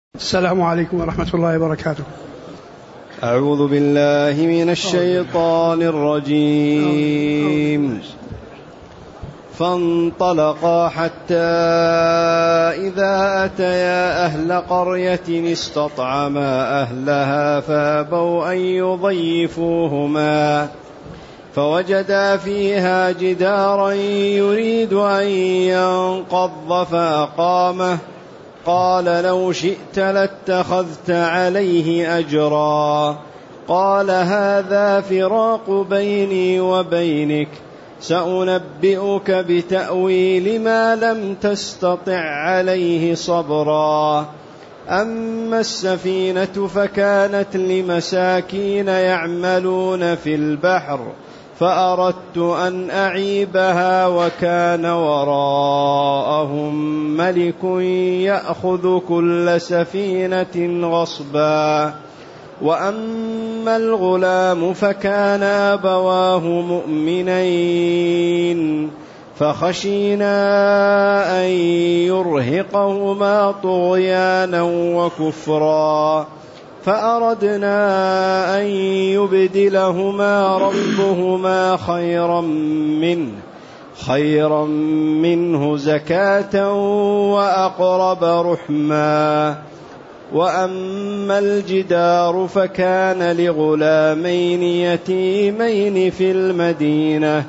السلام عليكم ورحمة الله وبركاته. أعوذ بالله من الشيطان الرجيم. فانطلقا حتى إذا أتيا أهل قرية استطعما أهلها فأبوا أن يضيفوهما فوجدا فيها جدارا يريد أن ينقض فأقامه قال لو شئت لاتخذت عليه أجرا قال هذا فراق بيني وبينك سأنبئك بتأويل ما لم تستطع عليه صبرا أما السفينة فكانت لمساكين يعملون في البحر فأردت أن أعيبها وكان وراءهم ملك يأخذ كل سفينة غصبا وأما الغلام فكان أبواه مؤمنين فخشينا أن يرهقهما طغيانا وكفرا فأردنا أن يبدلهما ربهما خيرا منه زكاة وأقرب رحما وأما الجدار فكان لغلامين يتيمين في المدينة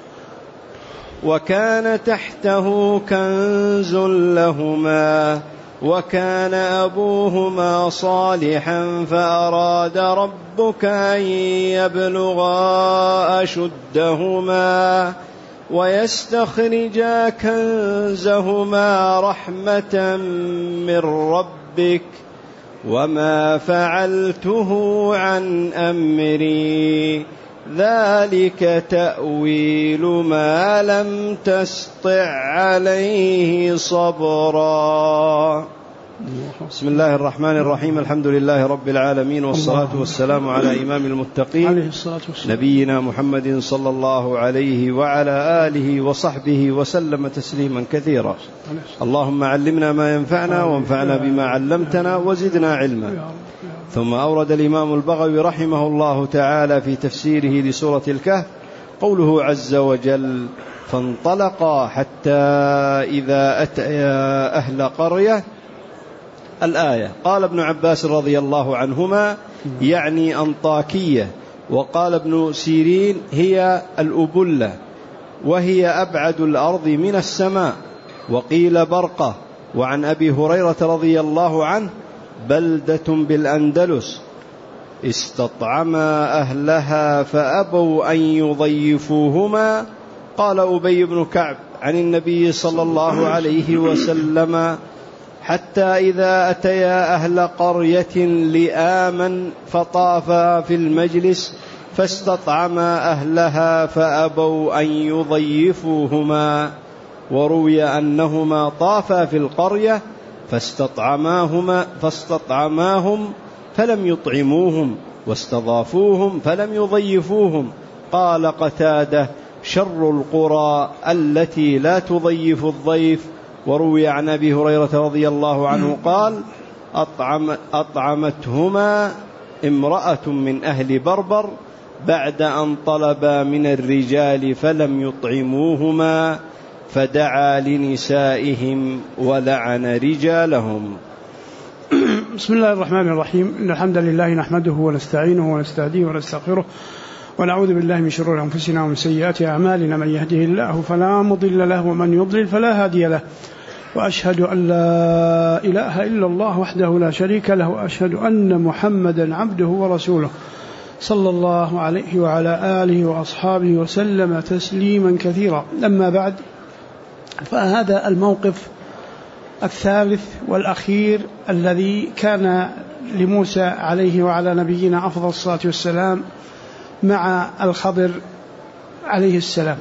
وكان تحته كنز لهما وكان أبوهما صالحا فأراد ربك أن يبلغا أشدهما ويستخرجا كنزهما رحمة من ربك وما فعلته عن أمري ذلك تأويل ما لم تستطع عليه صبرا. بسم الله الرحمن الرحيم. الحمد لله رب العالمين والصلاة والسلام على إمام المتقين نبينا محمد صلى الله عليه وعلى آله وصحبه وسلم تسليما كثيرا. اللهم علمنا ما ينفعنا وانفعنا بما علمتنا وزدنا علما. ثم أورد الإمام البغوي رحمه الله تعالى في تفسيره لسورة الكهف قوله عز وجل فانطلقا حتى إذا أتيا أهل قرية الآية. قال ابن عباس رضي الله عنهما يعني أنطاكية، وقال ابن سيرين هي الأبلة وهي أبعد الأرض من السماء، وقيل برقة. وعن أبي هريرة رضي الله عنه بلدة بالأندلس استطعما أهلها فأبوا أن يضيفوهما. قال أبي بن كعب عن النبي صلى الله عليه وسلم حتى إذا أتيا أهل قرية لآما فطافا في المجلس فاستطعما أهلها فأبوا أن يضيفوهما. وروي أنهما طافا في القرية فاستطعماهم فلم يطعموهم واستضافوهم فلم يضيفوهم. قال قتادة شر القرى التي لا تضيف الضيف. وروي عن أبي هريرة رضي الله عنه قال أطعمتهما امرأة من أهل بربر بعد أن طلبا من الرجال فلم يطعموهما فدعا لنسائهم ولعن رجالهم. بسم الله الرحمن الرحيم. إن الحمد لله نحمده ونستعينه ونستهديه ونستغفره ونعوذ بالله من شرور أنفسنا ومن سيئات أعمالنا. من يهده الله فلا مضل له ومن يضلل فلا هادي له. وأشهد أن لا إله إلا الله وحده لا شريك له وأشهد أن محمدا عبده ورسوله صلى الله عليه وعلى آله وأصحابه وسلم تسليما كثيرا. أما بعد، فهذا الموقف الثالث والأخير الذي كان لموسى عليه وعلى نبينا أفضل الصلاة والسلام مع الخضر عليه السلام.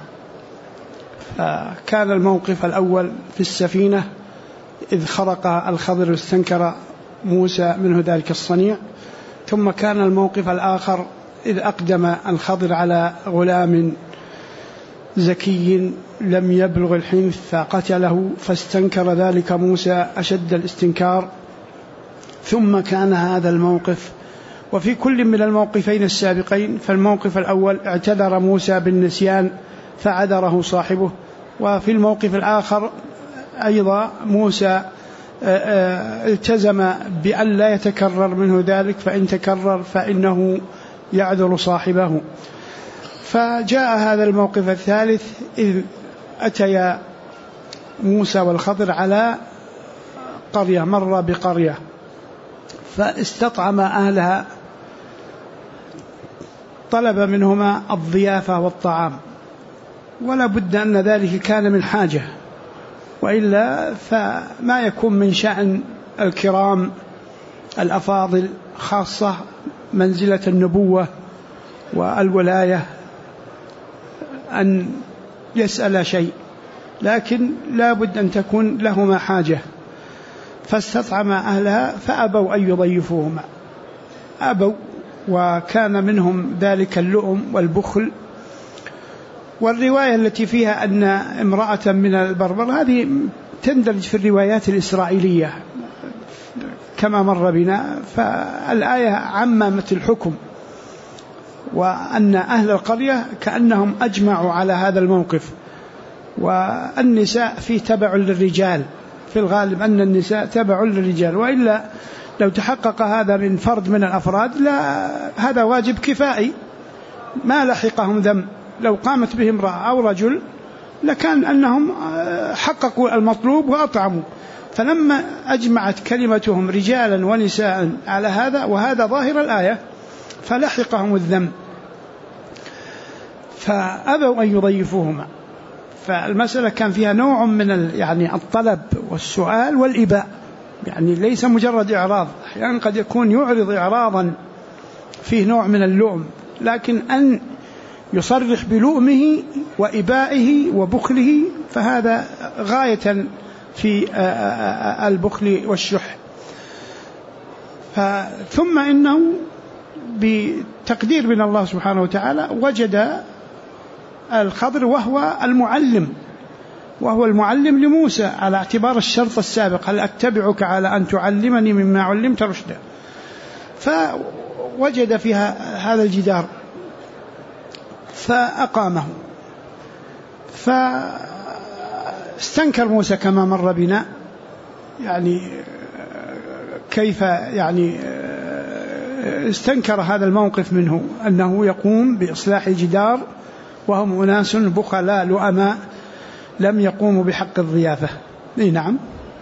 كان الموقف الأول في السفينة إذ خرق الخضر واستنكر موسى منه ذلك الصنيع، ثم كان الموقف الآخر إذ أقدم الخضر على غلام زكي لم يبلغ الحنث فقتله، فاستنكر ذلك موسى أشد الاستنكار ثم كان هذا الموقف. وفي كل من الموقفين السابقين، فالموقف الأول اعتذر موسى بالنسيان فعذره صاحبه، وفي الموقف الآخر أيضا موسى التزم بأن لا يتكرر منه ذلك، فإن تكرر فإنه يعذر صاحبه. فجاء هذا الموقف الثالث إذ أتيا موسى والخضر على قرية، مر بقرية فاستطعم أهلها، طلب منهما الضيافة والطعام، ولا بد أن ذلك كان من حاجة، وإلا فما يكون من شأن الكرام الأفاضل خاصة منزلة النبوة والولاية أن يسأل شيء، لكن لا بد أن تكون لهما حاجة. فاستطعم أهلها فأبوا أن يضيفوهما، أبوا، وكان منهم ذلك اللؤم والبخل. والرواية التي فيها أن امرأة من البربر هذه تندرج في الروايات الإسرائيلية كما مر بنا، فالآية عممت الحكم، وأن أهل القرية كأنهم أجمعوا على هذا الموقف. والنساء فيه تبع للرجال، في الغالب أن النساء تبع للرجال، وإلا لو تحقق هذا من فرد من الأفراد لا، هذا واجب كفائي ما لحقهم ذنب. لو قامت بهم امرأة أو رجل لكان أنهم حققوا المطلوب وأطعموا، فلما أجمعت كلمتهم رجالا ونساء على هذا، وهذا ظاهر الآية، فلحقهم الذنب، فأبوا أن يضيفوهما. فالمسألة كان فيها نوع من يعني الطلب والسؤال والإباء، يعني ليس مجرد إعراض، أحيانا قد يكون يعرض إعراضا فيه نوع من اللؤم، لكن أن يصرح بلؤمه وإبائه وبخله فهذا غاية في البخل والشح. ثم إنه بتقدير من الله سبحانه وتعالى وجد الخضر وهو المعلم لموسى، على اعتبار الشرط السابق: هل أتبعك على أن تعلمني مما علمت رشدا. فوجد فيها هذا الجدار فأقامه، فاستنكر موسى كما مر بنا، يعني كيف يعني استنكر هذا الموقف منه، أنه يقوم بإصلاح الجدار وهم أناس بخلاء لؤماء لم يقوموا بحق الضيافة. نعم.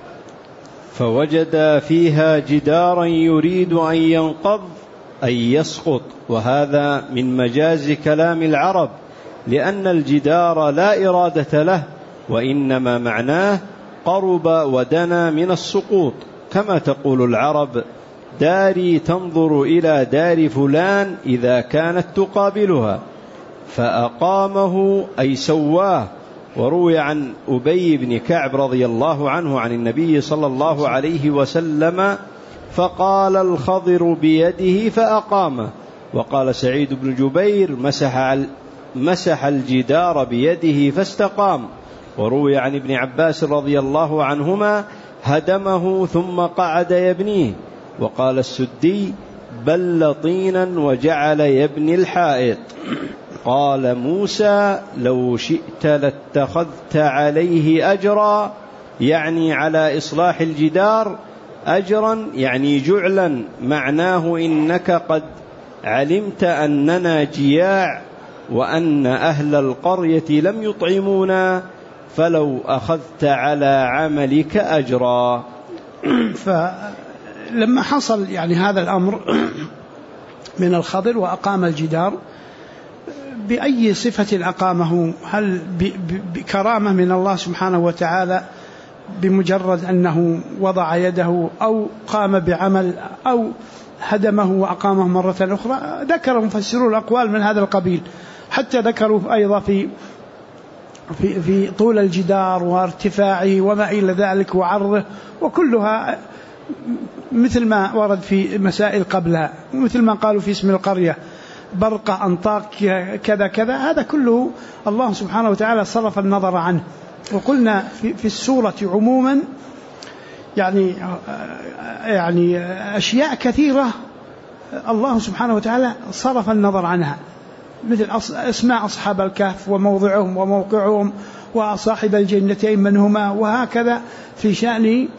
فوجد فيها جدارا يريد أن ينقض أي يسقط، وهذا من مجاز كلام العرب، لأن الجدار لا إرادة له، وإنما معناه قرب ودنا من السقوط، كما تقول العرب: داري تنظر إلى دار فلان إذا كانت تقابلها. فأقامه أي سواه. وروي عن أبي بن كعب رضي الله عنه عن النبي صلى الله عليه وسلم: فقال الخضر بيده فأقامه. وقال سعيد بن جبير: مسح الجدار بيده فاستقام. وروي عن ابن عباس رضي الله عنهما: هدمه ثم قعد يبنيه. وقال السدي: بل طينا وجعل يبني الحائط. قال موسى: لو شئت لاتخذت عليه أجرا، يعني على إصلاح الجدار أجرا، يعني جعلا، معناه إنك قد علمت أننا جياع وأن أهل القرية لم يطعمونا، فلو أخذت على عملك أجرا. فلما حصل يعني هذا الأمر من الخضر وأقام الجدار، بأي صفة أقامه؟ هل بكرامة من الله سبحانه وتعالى بمجرد أنه وضع يده، أو قام بعمل، أو هدمه وأقامه مرة أخرى؟ ذكروا مفسرون الأقوال من هذا القبيل، حتى ذكروا أيضا في طول الجدار وارتفاعه وما إلى ذلك وعرضه، وكلها مثل ما ورد في مسائل قبلها، ومثل ما قالوا في اسم القرية: برقة، أنطاق، كذا كذا، هذا كله الله سبحانه وتعالى صرف النظر عنه. وقلنا في السورة عموما يعني أشياء كثيرة الله سبحانه وتعالى صرف النظر عنها، مثل اسماء أصحاب الكهف وموضعهم وموقعهم وصاحب الجنتين من هما، وهكذا في شأن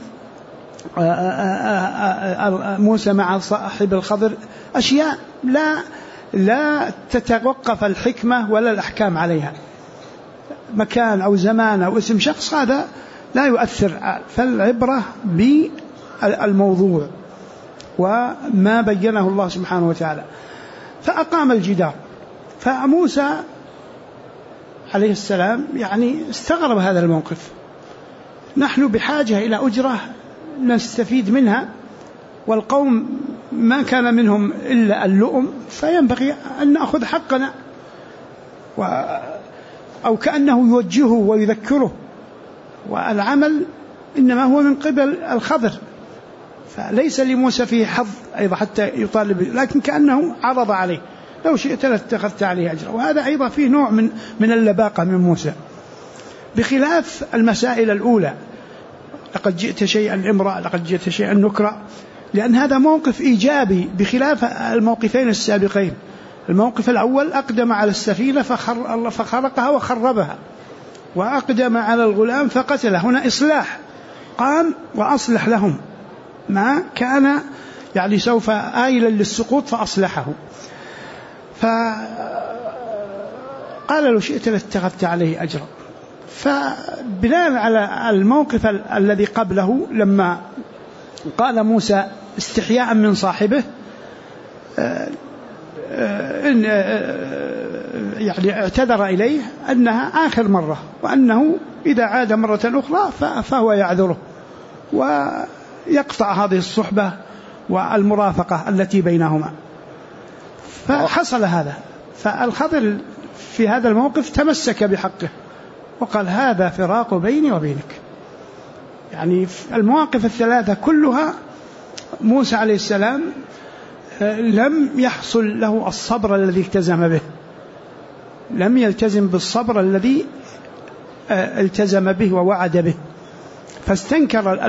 موسى مع صاحب الخضر أشياء لا تتوقف الحكمة ولا الأحكام عليها، مكان أو زمان أو اسم شخص هذا لا يؤثر، فالعبرة بالموضوع وما بينه الله سبحانه وتعالى. فأقام الجدار، فموسى عليه السلام يعني استغرب هذا الموقف، نحن بحاجة إلى أجرة نستفيد منها، والقوم ما كان منهم إلا اللؤم، فينبغي أن نأخذ حقنا، أو كأنه يوجهه ويذكره، والعمل إنما هو من قبل الخضر، فليس لموسى فيه حظ أيضا حتى يطالب، لكن كأنه عرض عليه لو شئت لاتخذت عليه أجرا، وهذا أيضا فيه نوع من اللباقة من موسى، بخلاف المسائل الأولى لقد جئت شيئا امرأ لقد جئت شيئا نكرا، لأن هذا موقف إيجابي بخلاف الموقفين السابقين. الموقف الأول أقدم على السفينة فخرقها وخربها، وأقدم على الغلام فقتله، هنا إصلاح، قام وأصلح لهم ما كان يعني سوف آيلا للسقوط فأصلحه، فقال لو شئت لاتخذت عليه أجرا. فبناء على الموقف الذي قبله لما قال موسى استحياء من صاحبه يعني اعتذر إليه أنها آخر مرة، وأنه إذا عاد مرة أخرى فهو يعذره ويقطع هذه الصحبة والمرافقة التي بينهما. فحصل هذا، فالخضر في هذا الموقف تمسك بحقه وقال هذا فراق بيني وبينك. يعني المواقف الثلاثة كلها موسى عليه السلام لم يحصل له الصبر الذي التزم به، لم يلتزم بالصبر الذي التزم به ووعد به، فاستنكر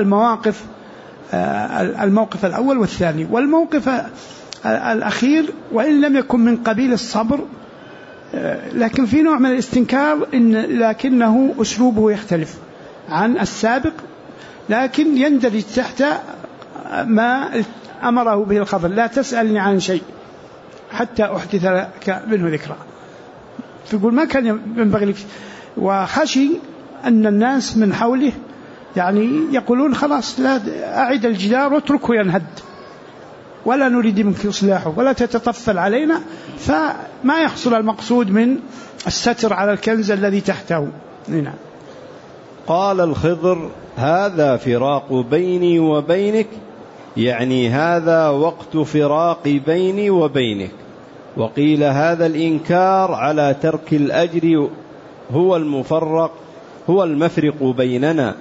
الموقف الأول والثاني. والموقف الأخير وإن لم يكن من قبيل الصبر لكن في نوع من الاستنكار، لكنه أسلوبه يختلف عن السابق، لكن يندرج تحت ما أمره به الخضر، لا تسألني عن شيء حتى أحدث لك منه ذكرى. فيقول ما كان ينبغي لك، وخشي أن الناس من حوله يعني يقولون خلاص لا أعد الجدار واتركه ينهد ولا نريد منك إصلاحه ولا تتطفل علينا، فما يحصل المقصود من الستر على الكنز الذي تحته. نعم. قال الخضر هذا فراق بيني وبينك، يعني هذا وقت فراق بيني وبينك. وقيل هذا الإنكار على ترك الأجر هو المفرق بيننا،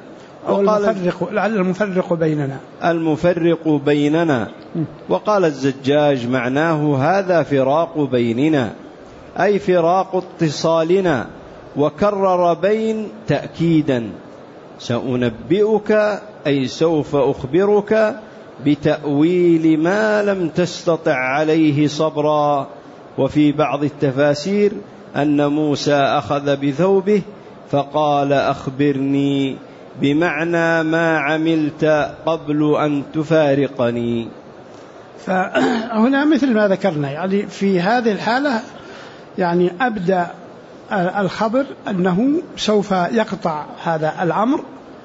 المفرق بيننا. وقال الزجاج معناه هذا فراق بيننا أي فراق اتصالنا، وكرر بين تأكيدا، سأنبئك أي سوف أخبرك بتأويل ما لم تستطع عليه صبرا. وفي بعض التفاسير أن موسى أخذ بثوبه فقال أخبرني، بمعنى ما عملت قبل أن تفارقني. فهنا مثل ما ذكرنا يعني في هذه الحالة يعني أبدأ الخبر أنه سوف يقطع هذا الأمر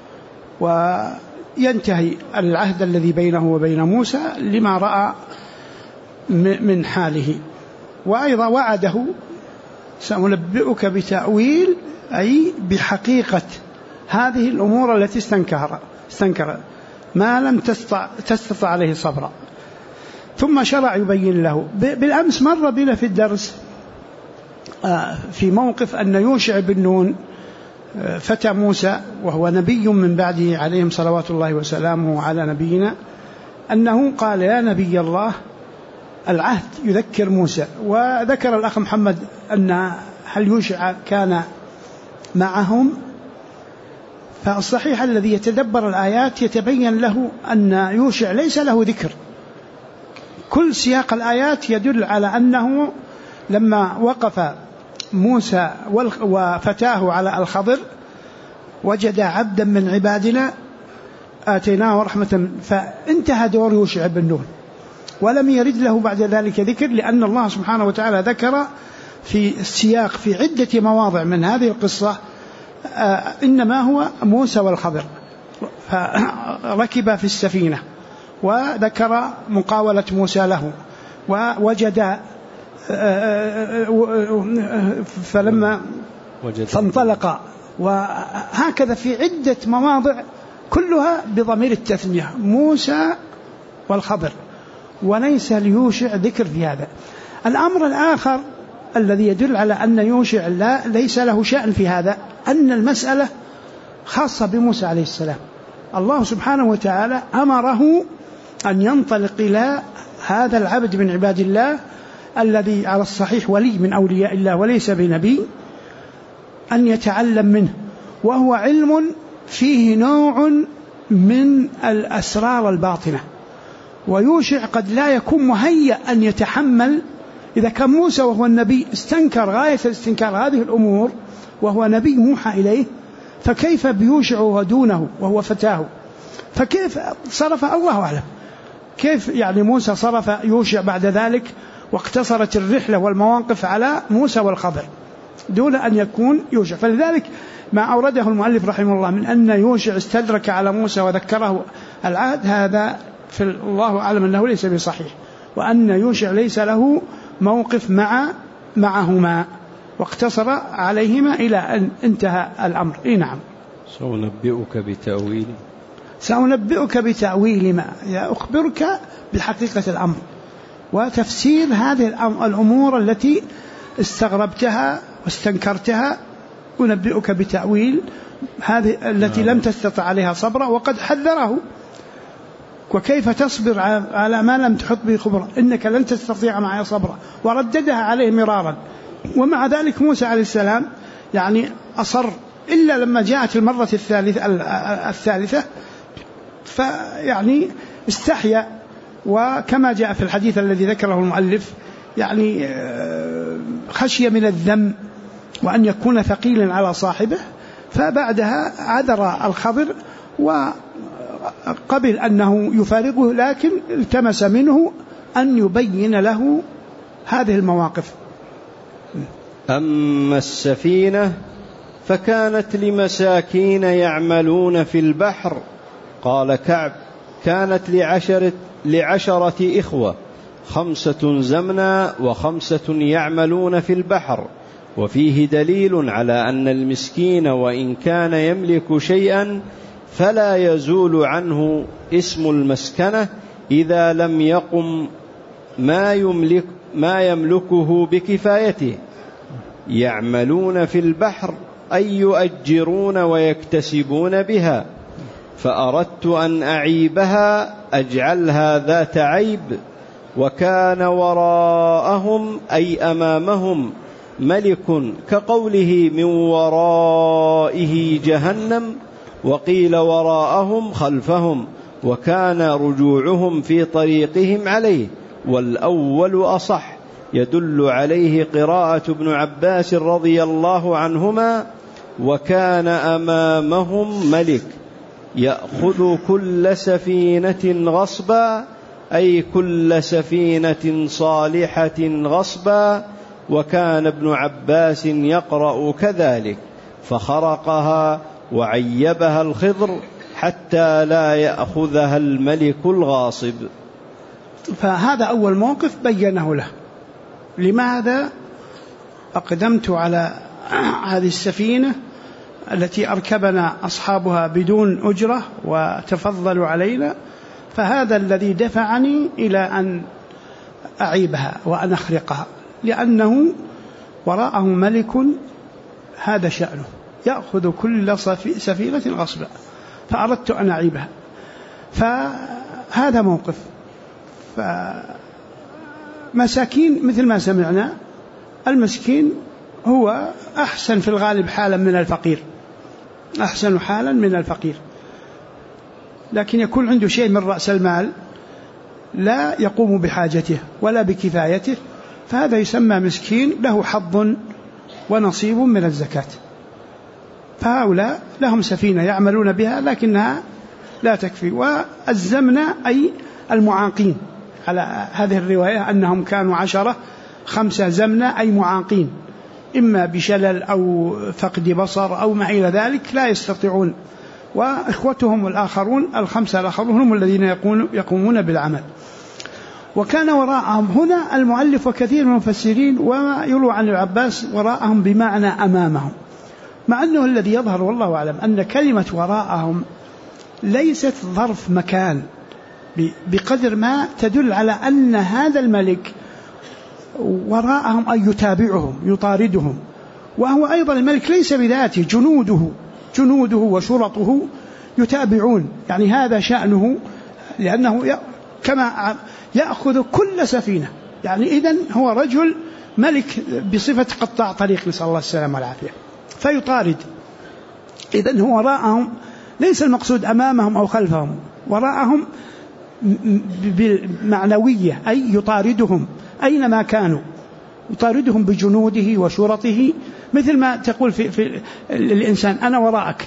وينتهي العهد الذي بينه وبين موسى لما رأى من حاله. وأيضا وعده سأنبئك بتأويل أي بحقيقة هذه الأمور التي استنكر ما لم تستطع عليه صبرا. ثم شرع يبين له. بالأمس مر بنا في الدرس في موقف أن يوشع بن نون فتى موسى وهو نبي من بعده عليهم صلوات الله وسلامه على نبينا، أنه قال يا نبي الله العهد يذكر موسى. وذكر الأخ محمد أن هل يوشع كان معهم، فالصحيح الذي يتدبر الآيات يتبين له أن يوشع ليس له ذكر. كل سياق الآيات يدل على أنه لما وقف موسى وفتاه على الخضر وجد عبدا من عبادنا آتيناه رحمة، فانتهى دور يوشع بن نون، ولم يرد له بعد ذلك ذكر، لأن الله سبحانه وتعالى ذكر في السياق في عدة مواضع من هذه القصة إنما هو موسى والخضر، فركب في السفينة وذكر مقاولة موسى له ووجد فلما فانطلق، وهكذا في عدة مواضع كلها بضمير التثنية موسى والخضر، وليس ليوشع ذكر في هذا. الأمر الآخر الذي يدل على أن يوشع ليس له شأن في هذا أن المسألة خاصة بموسى عليه السلام. الله سبحانه وتعالى أمره أن ينطلق إلى هذا العبد من عباد الله الذي على الصحيح ولي من أولياء الله وليس بنبي، أن يتعلم منه، وهو علم فيه نوع من الأسرار الباطنة، ويوشع قد لا يكون مهيأ أن يتحمل. إذا كان موسى وهو النبي استنكر غاية الاستنكار هذه الأمور وهو نبي موحى إليه، فكيف بيوشع ودونه وهو فتاه؟ فكيف صرف الله أعلم كيف يعني موسى صرف يوشع بعد ذلك، واقتصرت الرحلة والمواقف على موسى والخضر دون أن يكون يوشع. فلذلك ما أورده المؤلف رحمه الله من أن يوشع استدرك على موسى وذكره العهد، هذا في الله أعلم أنه ليس بصحيح، وأن يوشع ليس له موقف معهما، واقتصر عليهما إلى أن انتهى الأمر. نعم. سأنبئك بتأويل ما أخبرك بحقيقة الأمر وتفسير هذه الأمور التي استغربتها واستنكرتها. أنبئك بتأويل هذه التي لم تستطع عليها صبرا، وقد حذره: وكيف تصبر على ما لم تحط به خبرا، إنك لن تستطيع معي صبرا، ورددها عليه مرارا. ومع ذلك موسى عليه السلام يعني أصر، إلا لما جاءت المرة الثالثة فيعني استحيا، وكما جاء في الحديث الذي ذكره المؤلف يعني خشية من الذم وأن يكون ثقيلا على صاحبه، فبعدها عذر الخضر وقبل أنه يفارقه، لكن التمس منه أن يبين له هذه المواقف. أما السفينة فكانت لمساكين يعملون في البحر. قال كعب: كانت لعشرة إخوة، 5 زمنا و5 يعملون في البحر. وفيه دليل على أن المسكين وإن كان يملك شيئا فلا يزول عنه اسم المسكنة إذا لم يقم ما يملكه بكفايته. يعملون في البحر أي يؤجرون ويكتسبون بها، فأردت أن أعيبها أجعلها ذات عيب. وكان وراءهم أي أمامهم ملك، كقوله من ورائه جهنم، وقيل وراءهم خلفهم، وكان رجوعهم في طريقهم عليه، والأول أصح. يدل عليه قراءة ابن عباس رضي الله عنهما: وكان أمامهم ملك يأخذ كل سفينة غصبا، أي كل سفينة صالحة غصبا. وكان ابن عباس يقرأ كذلك، فخرقها وعيبها الخضر حتى لا يأخذها الملك الغاصب. فهذا أول موقف بينه له. لماذا أقدمت على هذه السفينة التي أركبنا أصحابها بدون أجرة وتفضلوا علينا؟ فهذا الذي دفعني إلى أن أعيبها وأن أخرقها، لأنه وراءه ملك هذا شأنه يأخذ كل سفينة غصبا، فأردت أن أعيبها. فهذا موقف. فمساكين مثل ما سمعنا، المسكين هو أحسن في الغالب حالا من الفقير، أحسن حالا من الفقير، لكن يكون عنده شيء من رأس المال لا يقوم بحاجته ولا بكفايته، فهذا يسمى مسكين له حظ ونصيب من الزكاة. فهؤلاء لهم سفينة يعملون بها لكنها لا تكفي. والزمنة أي المعاقين، على هذه الرواية أنهم كانوا 10 5 زمنة أي معاقين، إما بشلل أو فقد بصر أو ما إلى ذلك لا يستطيعون، وإخوتهم الآخرون 5 الآخرون هم الذين يقومون بالعمل. وكان وراءهم هنا المؤلف وكثير من المفسرين وما يروى عن العباس وراءهم بمعنى أمامهم، مع أنه الذي يظهر والله أعلم أن كلمة وراءهم ليست ظرف مكان بقدر ما تدل على أن هذا الملك وراءهم أي يتابعهم يطاردهم، وهو أيضا الملك ليس بذاته، جنوده وشرطه يتابعون، يعني هذا شأنه، لأنه كما يأخذ كل سفينة، يعني إذن هو رجل ملك بصفة قطاع طريق، نسأل الله السلامة والعافية، فيطارد. إذن هو وراءهم ليس المقصود أمامهم أو خلفهم، وراءهم بالمعنوية أي يطاردهم أينما كانوا، يطاردهم بجنوده وشرطه، مثل ما تقول في الإنسان أنا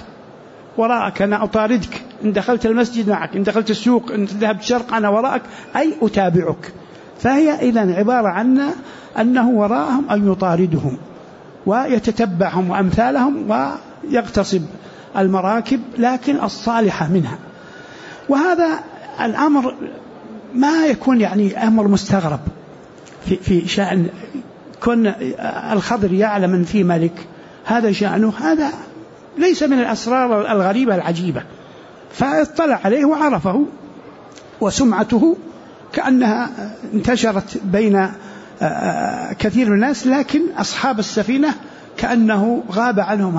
وراءك أنا أطاردك، إن دخلت المسجد معك، إن دخلت السوق، إن ذهبت شرق أنا وراءك أي أتابعك. فهي إذن عبارة عن أنه وراءهم أن يطاردهم ويتتبعهم وأمثالهم ويغتصب المراكب لكن الصالحة منها. وهذا الأمر ما يكون يعني أمر مستغرب في شأن كن الخضر يعلم أن في ملك هذا شأنه، هذا ليس من الأسرار الغريبة العجيبة، فاطلع عليه وعرفه، وسمعته كأنها انتشرت بين كثير من الناس، لكن أصحاب السفينة كأنه غاب عنهم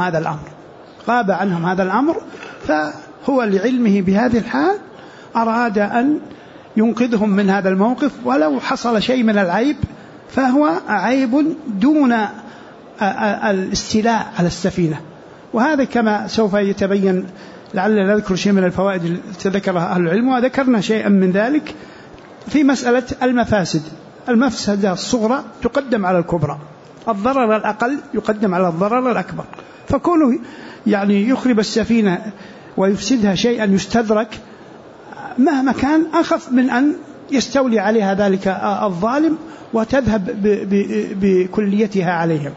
هذا الأمر، فهو لعلمه بهذه الحال أراد أن ينقذهم من هذا الموقف، ولو حصل شيء من العيب فهو عيب دون الاستيلاء على السفينة. وهذا كما سوف يتبين، لعلنا نذكر شيء من الفوائد التي ذكرها أهل العلم، وذكرنا شيئا من ذلك في مسألة المفاسد. المفسدة الصغرى تقدم على الكبرى، الضرر الأقل يقدم على الضرر الأكبر، فكونه يعني يخرب السفينة ويفسدها شيئا يستدرك مهما كان أخف من أن يستولي عليها ذلك الظالم وتذهب بكليتها عليهم.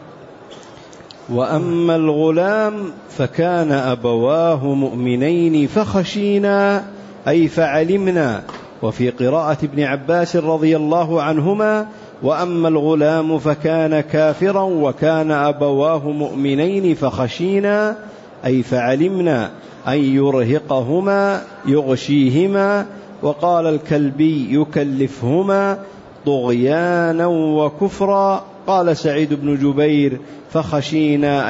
وأما الغلام فكان أبواه مؤمنين فخشينا أي فعلمنا، وفي قراءة ابن عباس رضي الله عنهما وأما الغلام فكان كافرا وكان أبواه مؤمنين فخشينا أي فعلمنا أن يرهقهما يغشيهما. وقال الكلبي يكلفهما طغيانا وكفرا. قال سعيد بن جبير فخشينا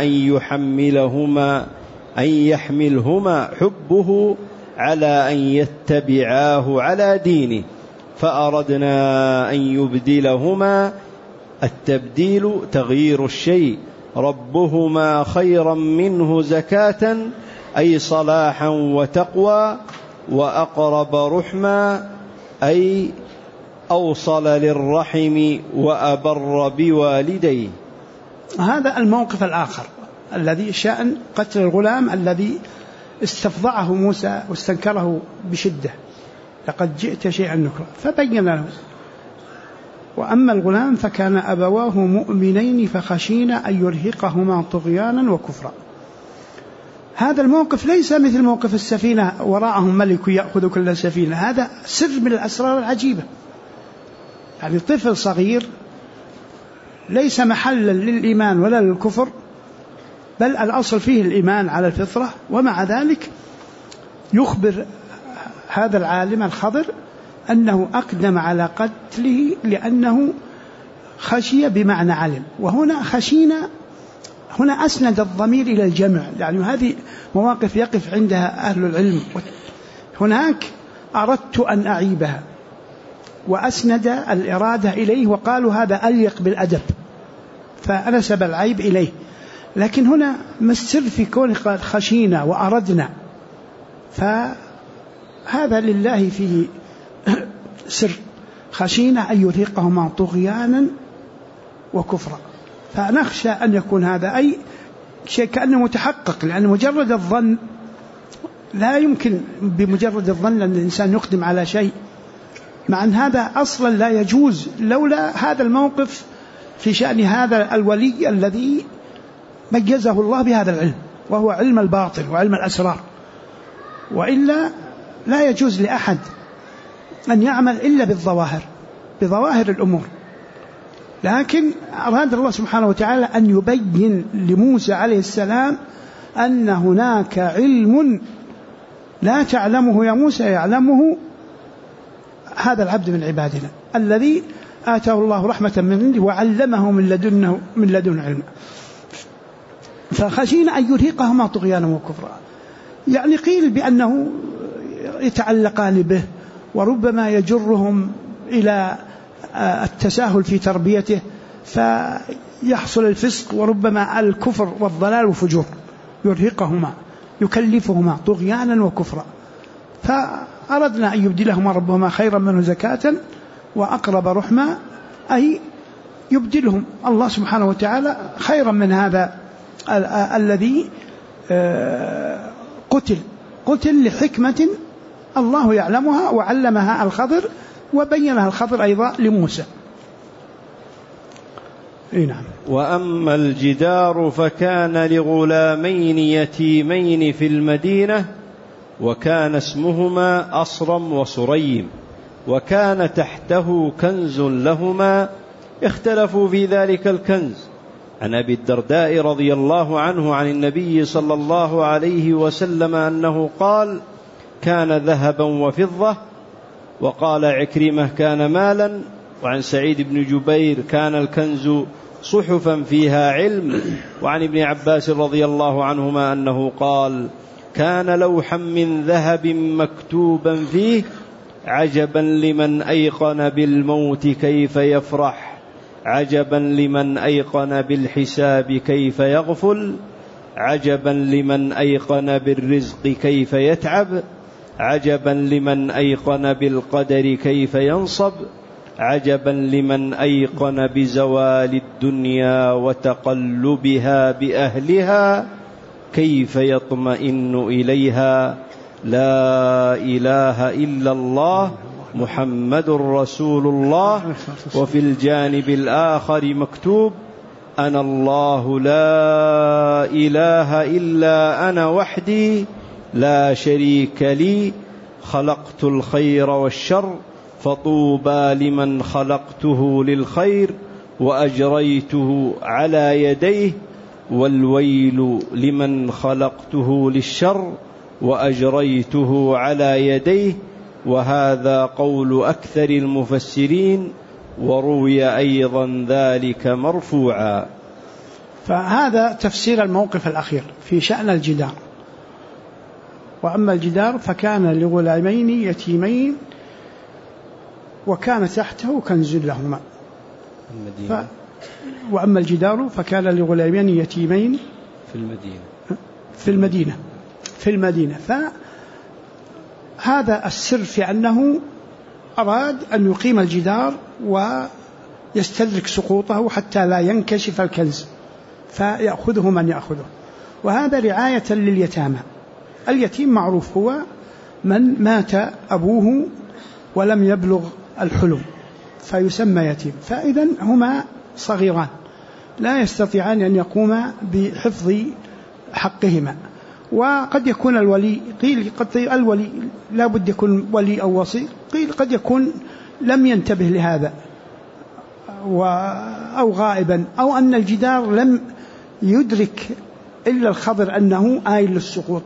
أن يحملهما حبه على أن يتبعاه على دينه، فأردنا أن يبدلهما، التبديل تغيير الشيء، ربهما خيرا منه زكاة أي صلاحا وتقوى، وأقرب رحما أي أوصل للرحم وأبر بوالديه. هذا الموقف الآخر الذي شأن قتل الغلام الذي استفضعه موسى واستنكره بشدة، لقد جئت شيئا نكرا، فبين له وأما الغلام فكان أبواه مؤمنين فخشينا أن يرهقهما طغيانا وكفرا. هذا الموقف ليس مثل موقف السفينة وراءهم ملك يأخذ كل سفينة، هذا سر من الأسرار العجيبة، يعني طفل صغير ليس محلا للإيمان ولا للكفر، بل الأصل فيه الإيمان على الفطرة، ومع ذلك يخبر هذا العالم الخضر أنه أقدم على قتله لأنه خشي بمعنى علم. وهنا خشينا هنا أسند الضمير إلى الجمع، يعني هذه مواقف يقف عندها أهل العلم. هناك أردت أن أعيبها وأسند الإرادة إليه وقالوا هذا أليق بالأدب، فأنسب العيب إليه. لكن هنا ما السر في كون خشينا وأردنا؟ فهذا لله فيه سر. خشينا أن يرهقهما طغيانا وكفرا، فنخشى أن يكون هذا أي شيء كأنه متحقق، لأن مجرد الظن لا يمكن بمجرد الظن أن الإنسان يقدم على شيء، مع أن هذا أصلا لا يجوز لولا هذا الموقف في شأن هذا الولي الذي مجزه الله بهذا العلم، وهو علم الباطن وعلم الأسرار، وإلا لا يجوز لأحد أن يعمل إلا بظواهر الأمور. لكن أراد الله سبحانه وتعالى أن يبين لموسى عليه السلام أن هناك علم لا تعلمه يا موسى يعلمه هذا العبد من عبادنا الذي آتاه الله رحمة من عنده وعلمه من لدن علم. فخشينا أن يرهقهما طغيانا وكفرا، يعني قيل بأنه يتعلقان به وربما يجرهم إلى التساهل في تربيته فيحصل الفسق، وربما الكفر والضلال والفجور يرهقهما يكلفهما طغيانا وكفرا. فأردنا أن يبدلهما ربهما خيرا منه زكاة وأقرب رحمة، أي يبدلهم الله سبحانه وتعالى خيرا من هذا الذي قتل لحكمة الله يعلمها وعلمها الخضر وبينها الخضر أيضا لموسى. نعم. وأما الجدار فكان لغلامين يتيمين في المدينة وكان اسمهما أصرم وصريم وكان تحته كنز لهما اختلفوا في ذلك الكنز. عن أبي الدرداء رضي الله عنه عن النبي صلى الله عليه وسلم أنه قال: كان ذهبا وفضة. وقال عكرمة: كان مالا. وعن سعيد بن جبير: كان الكنز صحفا فيها علم. وعن ابن عباس رضي الله عنهما أنه قال: كان لوحا من ذهب مكتوبا فيه: عجبا لمن أيقن بالموت كيف يفرح، عجبا لمن أيقن بالحساب كيف يغفل، عجبا لمن أيقن بالرزق كيف يتعب، عجبا لمن أيقن بالقدر كيف ينصب، عجبا لمن أيقن بزوال الدنيا وتقلبها بأهلها كيف يطمئن إليها، لا إله إلا الله محمد رسول الله. وفي الجانب الآخر مكتوب: أنا الله لا إله إلا أنا وحدي لا شريك لي، خلقت الخير والشر فطوبى لمن خلقته للخير وأجريته على يديه، والويل لمن خلقته للشر وأجريته على يديه. وهذا قول أكثر المفسرين، وروي أيضا ذلك مرفوعا. فهذا تفسير الموقف الأخير في شأن الجدار. وأما الجدار فكان لغلامين يتيمين وكان تحته كنز لهما. وأما الجدار فكان لغلامين يتيمين في المدينة. فهذا السر في أنه أراد أن يقيم الجدار ويستدرك سقوطه حتى لا ينكشف الكنز فيأخذه من يأخذه. وهذا رعاية لليتامى. اليتيم معروف هو من مات أبوه ولم يبلغ الحلم فيسمى يتيم. فإذن هما صغيران لا يستطيعان أن يقوما بحفظ حقهما. وقد يكون الولي، قيل قد الولي لا بد يكون ولي أو وصي، قيل قد يكون لم ينتبه لهذا أو غائبا، أو أن الجدار لم يدرك إلا الخضر أنه آيل للسقوط.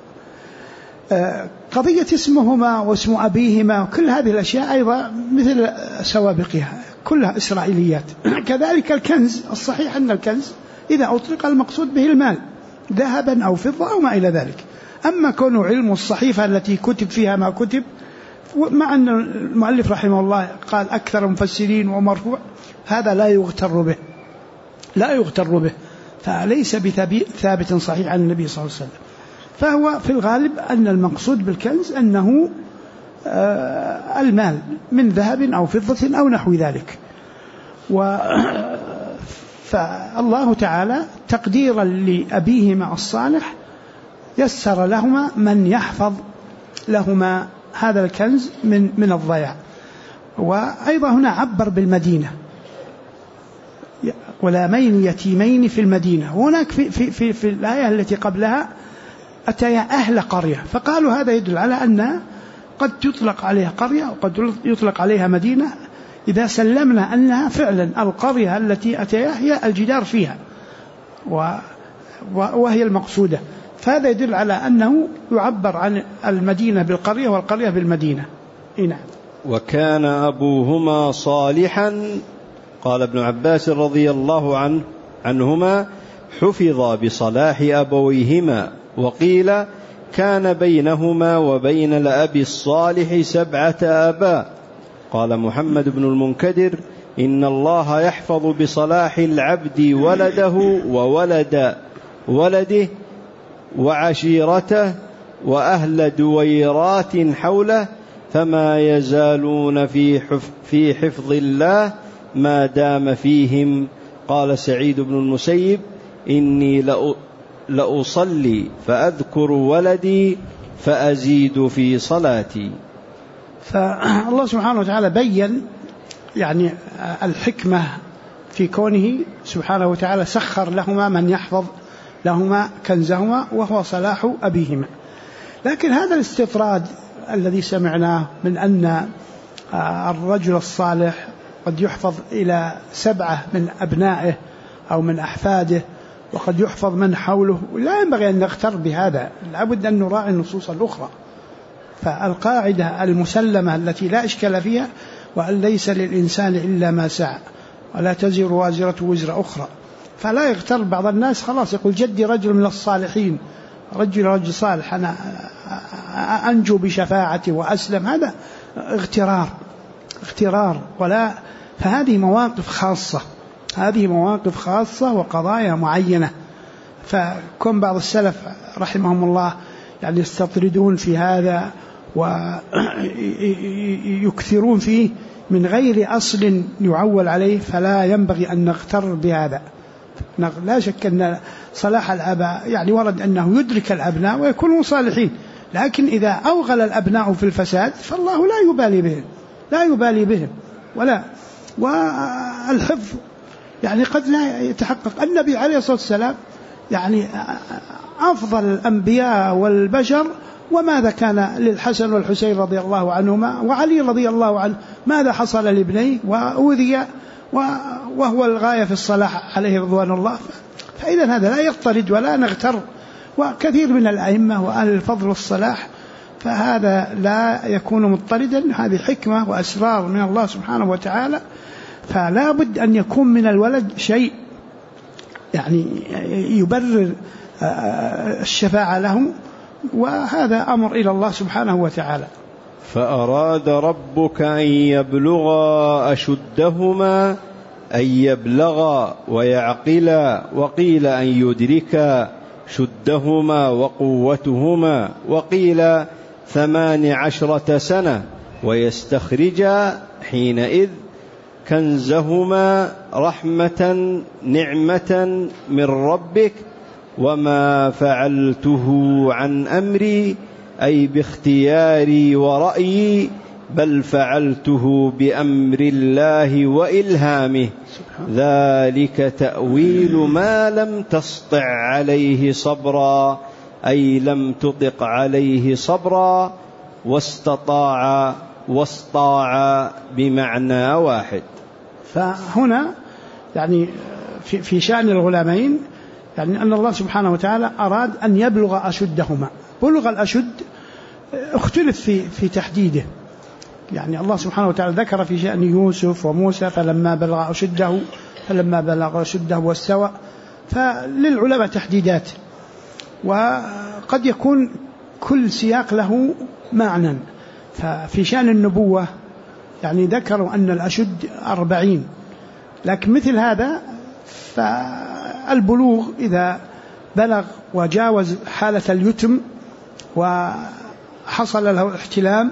قضية اسمهما واسم أبيهما كل هذه الأشياء أيضا مثل سوابقها كلها إسرائيليات. كذلك الكنز، الصحيح أن الكنز إذا أطلق المقصود به المال ذهبا أو فضة أو ما إلى ذلك. أما كونه علم الصحيفة التي كتب فيها ما كتب، مع أن المؤلف رحمه الله قال أكثر مفسرين ومرفوع، هذا لا يغتر به فليس بثابت صحيح عن النبي صلى الله عليه وسلم. فهو في الغالب أن المقصود بالكنز أنه المال من ذهب أو فضة أو نحو ذلك. فالله تعالى تقديرا لأبيهما الصالح يسر لهما من يحفظ لهما هذا الكنز من الضياع. وأيضا هنا عبر بالمدينة، غلامين يتيمين في المدينة. هناك في الآية التي قبلها أتيا أهل قرية، فقالوا هذا يدل على أن قد تطلق عليها قرية وقد يطلق عليها مدينة إذا سلمنا أنها فعلا القرية التي أتيا هي الجدار فيها وهي المقصودة. فهذا يدل على أنه يعبر عن المدينة بالقرية والقرية بالمدينة. نعم. وكان أبوهما صالحا، قال ابن عباس رضي الله عنهما حفظ بصلاح أبويهما، وقيل كان بينهما وبين الأب الصالح 7 آباء. قال محمد بن المنكدر إن الله يحفظ بصلاح العبد ولده وولد ولده وعشيرته وأهل دويرات حوله، فما يزالون في حفظ الله ما دام فيهم. قال سعيد بن المسيب إني لأصلي فأذكر ولدي فأزيد في صلاتي. فالله سبحانه وتعالى بيّن يعني الحكمة في كونه سبحانه وتعالى سخر لهما من يحفظ لهما كنزهما وهو صلاح أبيهما. لكن هذا الاستطراد الذي سمعناه من أن الرجل الصالح قد يحفظ إلى 7 من أبنائه أو من أحفاده، وقد يحفظ من حوله، لا ينبغي أن نغتر بهذا، لابد أن نراعي النصوص الأخرى. فالقاعدة المسلمة التي لا إشكال فيها وأن ليس للإنسان إلا ما سعى ولا تزر وازرة وزر أخرى. فلا يغتر بعض الناس خلاص يقول جدي رجل من الصالحين، رجل صالح أنا أنجو بشفاعتي وأسلم، هذا اغترار ولا. فهذه مواقف خاصة وقضايا معينة. فكون بعض السلف رحمهم الله يعني يستطردون في هذا ويكثرون فيه من غير أصل يعول عليه، فلا ينبغي أن نغتر بهذا. لا شك أن صلاح الآباء يعني ورد أنه يدرك الأبناء ويكونوا صالحين، لكن إذا أوغل الأبناء في الفساد فالله لا يبالي بهم ولا. والحفظ يعني قد لا يتحقق. النبي عليه الصلاة والسلام يعني أفضل الأنبياء والبشر، وماذا كان للحسن والحسين رضي الله عنهما وعلي رضي الله عنه، ماذا حصل لابنيه وأوذي وهو الغاية في الصلاح عليه رضوان الله. فإذا هذا لا يضطرد ولا نغتر. وكثير من الأئمة وأهل الفضل والصلاح فهذا لا يكون مضطردا، هذه حكمة وأسرار من الله سبحانه وتعالى. فلا بد أن يكون من الولد شيء يعني يبرر الشفاعة له، وهذا أمر إلى الله سبحانه وتعالى. فأراد ربك أن يبلغا أشدهما، أن يبلغا ويعقلا، وقيل أن يدركا شدهما وقوتهما، وقيل 18 سنة، ويستخرجا حينئذ كنزهما رحمة نعمة من ربك، وما فعلته عن أمري أي باختياري ورأيي، بل فعلته بأمر الله وإلهامه، ذلك تأويل ما لم تسطع عليه صبرا، أي لم تطق عليه صبرا، واستطاع بمعنى واحد. فهنا يعني في شأن الغلامين يعني أن الله سبحانه وتعالى أراد أن يبلغ أشدهما. بلغ الأشد اختلف في تحديده. يعني الله سبحانه وتعالى ذكر في شأن يوسف وموسى فلما بلغ أشده واستوى، فللعلماء تحديدات، وقد يكون كل سياق له معنى. ففي شأن النبوة يعني ذكروا أن الأشد 40، لكن مثل هذا والبلوغ إذا بلغ وجاوز حالة اليتم وحصل له الاحتلام،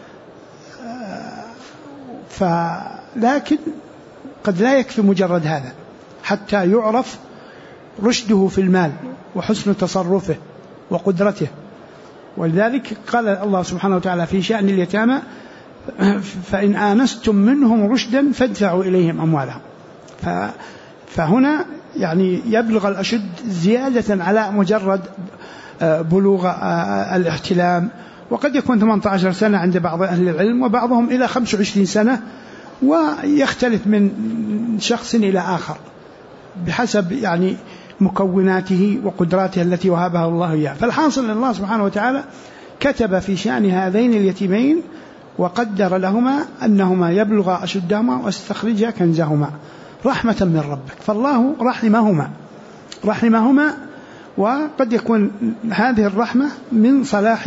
لكن قد لا يكفي مجرد هذا حتى يعرف رشده في المال وحسن تصرفه وقدرته. ولذلك قال الله سبحانه وتعالى في شأن اليتامى: فإن آنستم منهم رشدا فادفعوا إليهم أموالهم. فهنا يعني يبلغ الأشد زيادة على مجرد بلوغ الاحتلام، وقد يكون 18 سنة عند بعض أهل العلم، وبعضهم إلى 25 سنة، ويختلف من شخص إلى آخر بحسب يعني مكوناته وقدراته التي وهبها الله إياه. فالحاصل أن الله سبحانه وتعالى كتب في شأن هذين اليتيمين وقدر لهما أنهما يبلغا أشدهما واستخرجا كنزهما رحمة من ربك. فالله رحمهما، وقد يكون هذه الرحمة من صلاح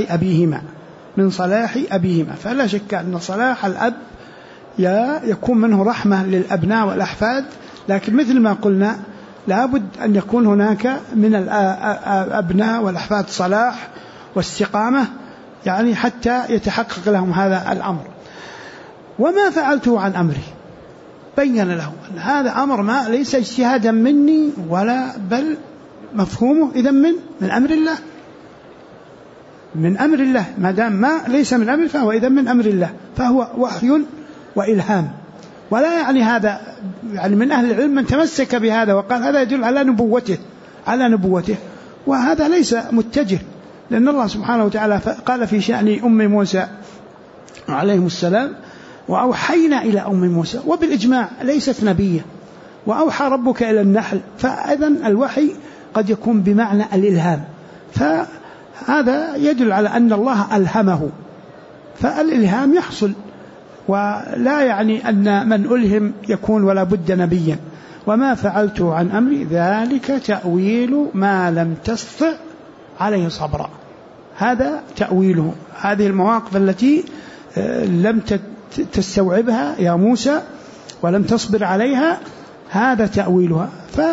أبيهما، فلا شك أن صلاح الأب يكون منه رحمة للأبناء والأحفاد، لكن مثل ما قلنا لابد أن يكون هناك من الأبناء والأحفاد صلاح واستقامة، يعني حتى يتحقق لهم هذا الأمر. وما فعلته عن أمري، بين له أن هذا أمر ما ليس اجتهادا مني ولا بل مفهومه إذا من أمر الله، من أمر الله، ما دام ما ليس من أمر فهو إذا من أمر الله، فهو وحي وإلهام. ولا يعني هذا يعني من أهل العلم من تمسك بهذا وقال هذا يدل على نبوته، وهذا ليس متجه، لأن الله سبحانه وتعالى قال في شأن أم موسى عليه السلام: وأوحينا إلى أم موسى، وبالإجماع ليست نبية، وأوحى ربك إلى النحل، فإذن الوحي قد يكون بمعنى الإلهام، فهذا يدل على أن الله ألهمه، فالإلهام يحصل، ولا يعني أن من ألهم يكون ولا بد نبيا. وما فعلته عن أمري ذلك تأويل ما لم تستطع عليه صبرا، هذا تأويله، هذه المواقف التي لم تستوعبها يا موسى ولم تصبر عليها، هذا تأويلها.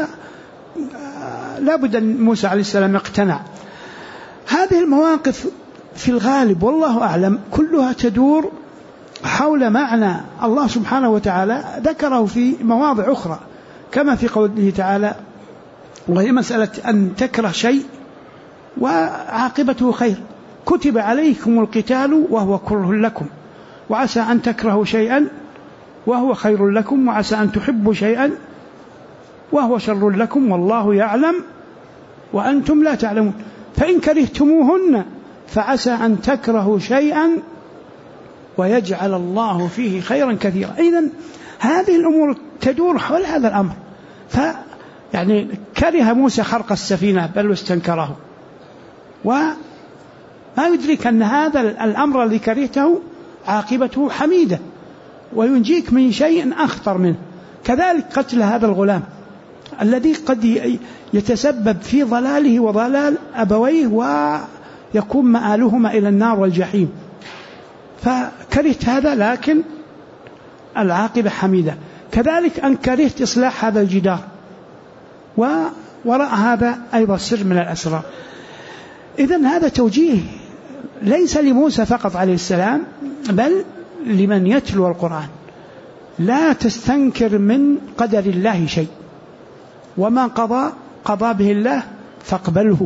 فلا بد أن موسى عليه السلام يقتنع. هذه المواقف في الغالب والله أعلم كلها تدور حول معنى الله سبحانه وتعالى ذكره في مواضع أخرى، كما في قوله تعالى: وهي مسألة أن تكره شيء وعاقبته خير، كتب عليكم القتال وهو كره لكم، وعسى أن تكرهوا شيئا وهو خير لكم، وعسى أن تحبوا شيئا وهو شر لكم، والله يعلم وأنتم لا تعلمون، فإن كرهتموهن فعسى أن تكرهوا شيئا ويجعل الله فيه خيرا كثيرا. إذن هذه الأمور تدور حول هذا الأمر. يعني كره موسى خرق السفينة بل واستنكره، وما يدرك أن هذا الأمر الذي كرهته عاقبته حميدة وينجيك من شيء أخطر منه. كذلك قتل هذا الغلام الذي قد يتسبب في ضلاله وضلال أبويه ويكون مآلهما إلى النار والجحيم، فكرهت هذا لكن العاقبة حميدة. كذلك أن كرهت إصلاح هذا الجدار، ووراء هذا أيضا سر من الأسرار. إذن هذا توجيه ليس لموسى فقط عليه السلام بل لمن يتلو القرآن. لا تستنكر من قدر الله شيء، وما قضى به الله فاقبله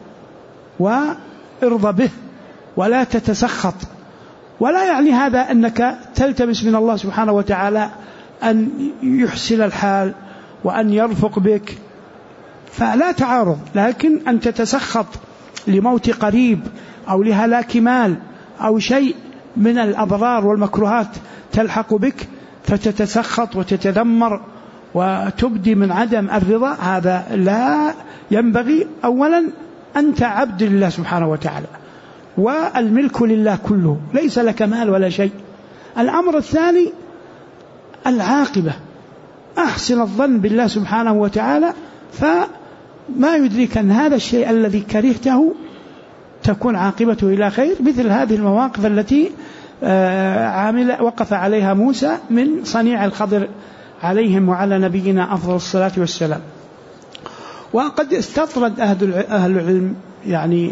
وارضى به ولا تتسخط. ولا يعني هذا أنك تلتمس من الله سبحانه وتعالى أن يحسن الحال وأن يرفق بك، فلا تعارض، لكن أن تتسخط لموت قريب أو لهلاك مال أو شيء من الأضرار والمكروهات تلحق بك فتتسخط وتتذمر وتبدي من عدم الرضا، هذا لا ينبغي. أولا أنت عبد لله سبحانه وتعالى والملك لله كله، ليس لك مال ولا شيء. الأمر الثاني العاقبة، أحسن الظن بالله سبحانه وتعالى، فما يدرك أن هذا الشيء الذي كرهته تكون عاقبته إلى خير، مثل هذه المواقف التي وقف عليها موسى من صنيع الخضر عليهم وعلى نبينا أفضل الصلاة والسلام. وقد استطرد أهل العلم يعني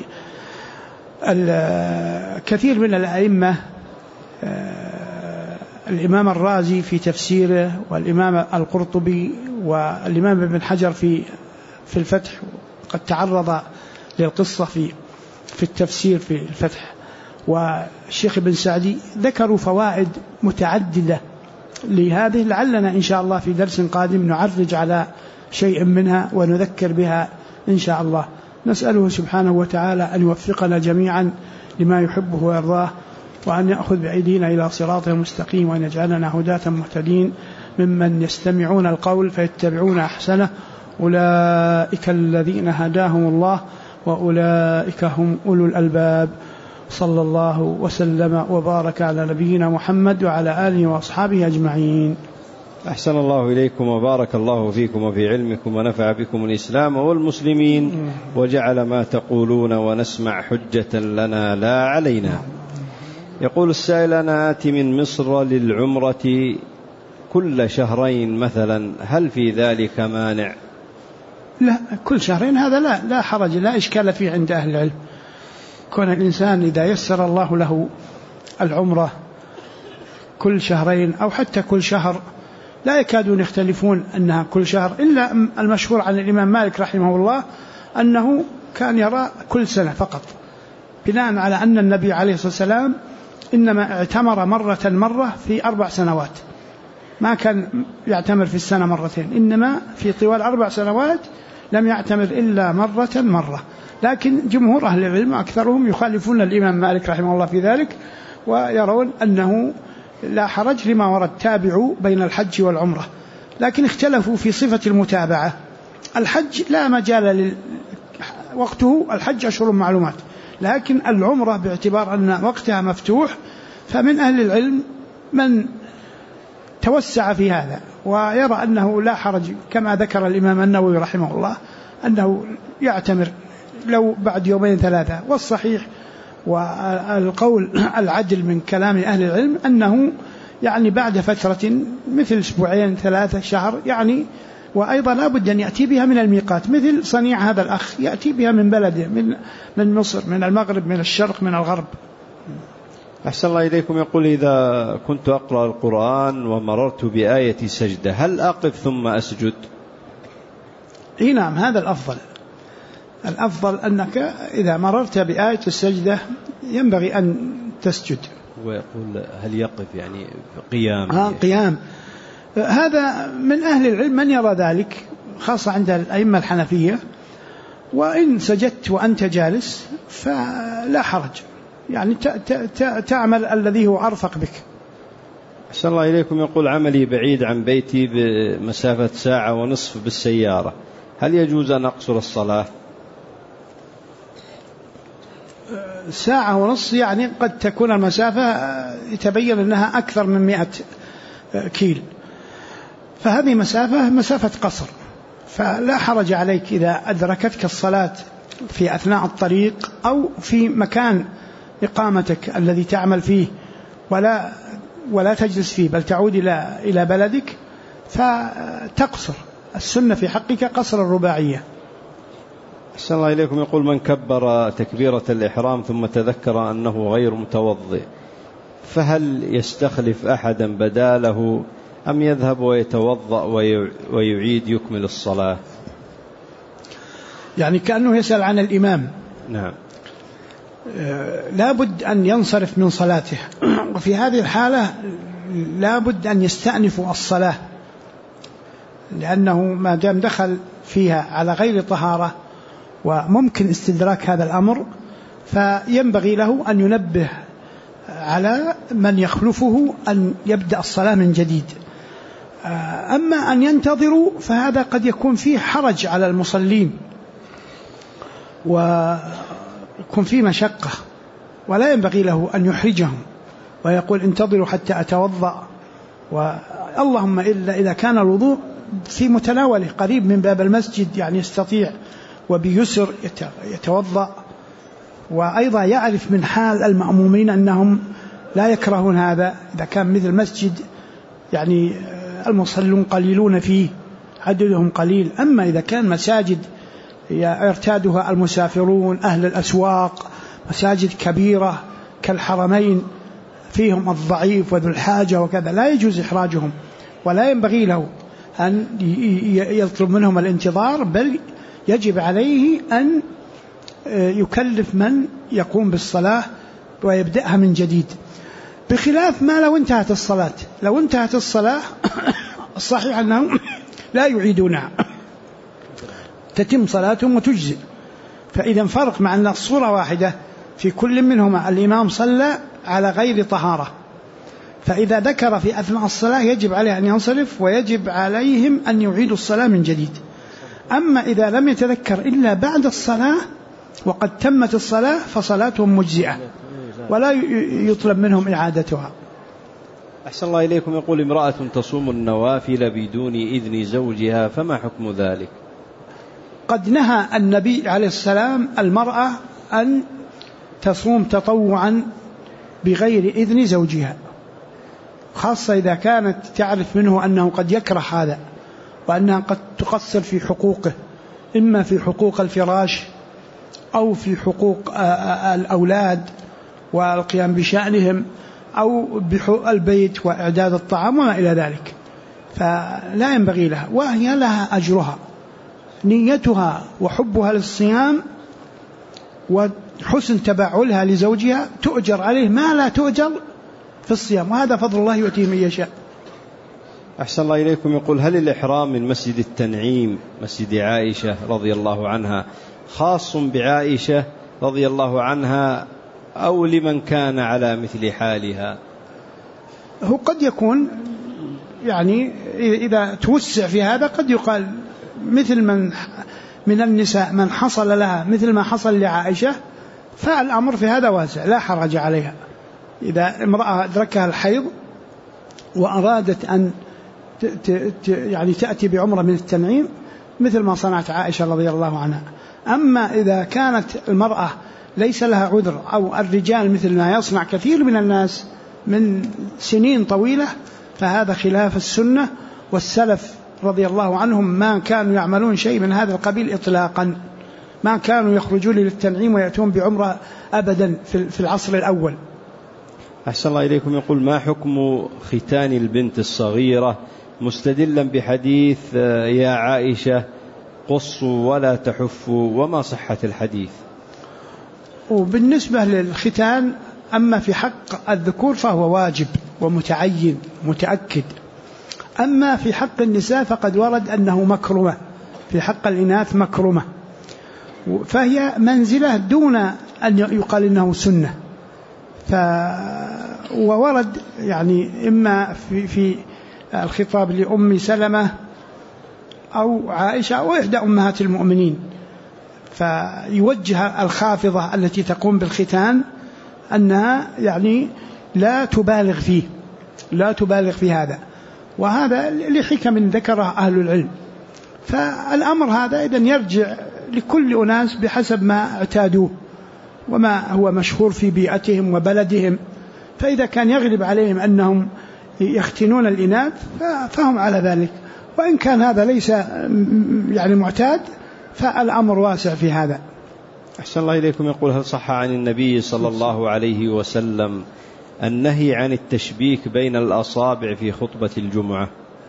كثير من الأئمة، الإمام الرازي في تفسيره، والإمام القرطبي، والإمام ابن حجر في الفتح قد تعرض للقصة في التفسير في الفتح، والشيخ ابن سعدي ذكروا فوائد متعددة لهذه، لعلنا إن شاء الله في درس قادم نعرج على شيء منها ونذكر بها إن شاء الله. نسأله سبحانه وتعالى أن يوفقنا جميعا لما يحبه ويرضاه، وأن يأخذ بأيدينا إلى صراطه المستقيم، وأن يجعلنا هداة مهتدين ممن يستمعون القول فيتبعون أحسنه، أولئك الذين هداهم الله وأولئك هم أولو الألباب. صلى الله وسلم وبارك على نبينا محمد وعلى آله وأصحابه أجمعين. أحسن الله إليكم وبارك الله فيكم وفي علمكم ونفع بكم الإسلام والمسلمين، وجعل ما تقولون ونسمع حجة لنا لا علينا. يقول السائل: أنا آتي من مصر للعمرة كل شهرين مثلا، هل في ذلك مانع؟ لا، كل شهرين هذا لا حرج، لا إشكال فيه عند أهل العلم. كون الإنسان إذا يسر الله له العمرة كل شهرين أو حتى كل شهر، لا يكادون يختلفون أنها كل شهر، إلا المشهور عن الإمام مالك رحمه الله أنه كان يرى كل سنة فقط، بناء على أن النبي عليه الصلاة والسلام إنما اعتمر مرة في 4 سنوات، ما كان يعتمر في السنة مرتين، إنما في طوال 4 سنوات لم يعتمر إلا مرة. لكن جمهور أهل العلم أكثرهم يخالفون الإمام مالك رحمه الله في ذلك، ويرون أنه لا حرج لما ورد: تابعوا بين الحج والعمرة. لكن اختلفوا في صفة المتابعة. الحج لا مجال وقته، الحج أشهر معلومات، لكن العمرة باعتبار أن وقتها مفتوح، فمن أهل العلم من توسع في هذا ويرى أنه لا حرج، كما ذكر الإمام النووي رحمه الله أنه يعتمر لو بعد 2-3. والصحيح والقول العدل من كلام أهل العلم أنه يعني بعد فترة مثل 2-3 شهر يعني. وأيضا لا بد أن يأتي بها من الميقات، مثل صنيع هذا الأخ يأتي بها من بلده، من مصر، من المغرب، من الشرق، من الغرب. أحسن الله إليكم. يقول: إذا كنت أقرأ القرآن ومررت بآية سجدة، هل أقف ثم أسجد؟ نعم، هذا الأفضل أنك إذا مررت بآية السجدة ينبغي أن تسجد. ويقول: هل يقف يعني قيام؟ قيام. هذا من أهل العلم من يرى ذلك، خاصة عند الأئمة الحنفية. وإن سجدت وأنت جالس فلا حرج، يعني تعمل الذي هو أرفق بك. أحسن الله إليكم. يقول: عملي بعيد عن بيتي بمسافة 1.5 ساعة بالسيارة، هل يجوز أن أقصر الصلاة؟ 1.5 ساعة يعني قد تكون المسافة يتبين أنها أكثر من 100 كيل، فهذه مسافة قصر، فلا حرج عليك إذا أدركتك الصلاة في أثناء الطريق أو في مكان إقامتك الذي تعمل فيه ولا تجلس فيه، بل تعود إلى بلدك فتقصر. السنة في حقك قصر الرباعية. أحسن الله إليكم. يقول: من كبر تكبيرة الإحرام ثم تذكر أنه غير متوضئ، فهل يستخلف أحدا بداله أم يذهب ويتوضأ ويعيد يكمل الصلاة؟ يعني كأنه يسأل عن الإمام. نعم. لا بد أن ينصرف من صلاته، وفي هذه الحالة لا بد أن يستأنف الصلاة، لأنه ما دام دخل فيها على غير طهارة وممكن استدراك هذا الأمر، فينبغي له أن ينبه على من يخلفه أن يبدأ الصلاة من جديد. أما أن ينتظروا فهذا قد يكون فيه حرج على المصلين ويكون فيه مشقة، ولا ينبغي له أن يحرجهم ويقول انتظروا حتى أتوضأ، اللهم إلا إذا كان الوضوء في متناوله قريب من باب المسجد، يعني يستطيع وبيسر يتوضأ، وأيضا يعرف من حال المأمومين أنهم لا يكرهون هذا. إذا كان مثل مسجد يعني المصلون قليلون فيه عددهم قليل، أما إذا كان مساجد يرتادها المسافرون، أهل الأسواق، مساجد كبيرة كالحرمين فيهم الضعيف وذو الحاجة وكذا، لا يجوز إحراجهم ولا ينبغي له أن يطلب منهم الانتظار، بل يجب عليه أن يكلف من يقوم بالصلاة ويبدأها من جديد، بخلاف ما لو انتهت الصلاة. لو انتهت الصلاة الصحيح أنهم لا يعيدونها، تتم صلاتهم وتجزئ. فإذا فرق مع أن الصورة واحدة في كل منهما الإمام صلى على غير طهارة، فإذا ذكر في أثناء الصلاة يجب عليه أن ينصرف ويجب عليهم أن يعيدوا الصلاة من جديد. أما إذا لم يتذكر إلا بعد الصلاة وقد تمت الصلاة فصلاتهم مجزئة ولا يطلب منهم إعادتها. أحسن الله إليكم. يقول: امرأة تصوم النوافل بدون إذن زوجها، فما حكم ذلك؟ قد نهى النبي عليه السلام المرأة أن تصوم تطوعا بغير إذن زوجها، خاصة إذا كانت تعرف منه أنه قد يكره هذا وأنها قد تقصر في حقوقه، إما في حقوق الفراش أو في حقوق الأولاد والقيام بشأنهم أو بحقوق البيت وإعداد الطعام وما إلى ذلك، فلا ينبغي لها، وهي لها أجرها، نيتها وحبها للصيام وحسن تبعلها لزوجها تؤجر عليه ما لا تؤجر في الصيام، وهذا فضل الله يؤتيه من يشاء. أحسن الله إليكم. يقول: هل الإحرام من مسجد التنعيم مسجد عائشة رضي الله عنها خاص بعائشة رضي الله عنها أو لمن كان على مثل حالها؟ هو قد يكون يعني إذا توسع في هذا قد يقال مثل من النساء من حصل لها مثل ما حصل لعائشة، فالأمر في هذا واسع لا حرج عليها. إذا امرأة أدركها الحيض وأرادت أن يعني تأتي بعمرة من التنعيم مثل ما صنعت عائشة رضي الله عنها. أما إذا كانت المرأة ليس لها عذر أو الرجال مثل ما يصنع كثير من الناس من سنين طويلة، فهذا خلاف السنة، والسلف رضي الله عنهم ما كانوا يعملون شيء من هذا القبيل إطلاقا، ما كانوا يخرجون للتنعيم ويأتون بعمرة أبدا في العصر الأول. أحسن الله إليكم. يقول: ما حكم ختان البنت الصغيرة مستدلا بحديث يا عائشة قصوا ولا تحفوا، وما صحة الحديث؟ وبالنسبة للختان أما في حق الذكور فهو واجب ومتعين متأكد، أما في حق النساء فقد ورد أنه مكرمة، في حق الإناث مكرمة، فهي منزلة دون أن يقال إنه سنة. وورد يعني إما في الخطاب لأم سلمة أو عائشة أو إحدى أمهات المؤمنين، فيوجه الخافضة التي تقوم بالختان أنها يعني لا تبالغ في هذا، وهذا لحكم ذكرها أهل العلم. فالأمر هذا إذن يرجع لكل أناس بحسب ما اعتادوه وما هو مشهور في بيئتهم وبلدهم، فإذا كان يغلب عليهم أنهم يختنون الإناث فهم على ذلك، وإن كان هذا ليس يعني معتاد فالأمر واسع في هذا. أحسن الله إليكم. يقول: هل صح عن النبي صلى الله عليه وسلم النهي عن التشبيك بين الأصابع في خطبة الجمعة؟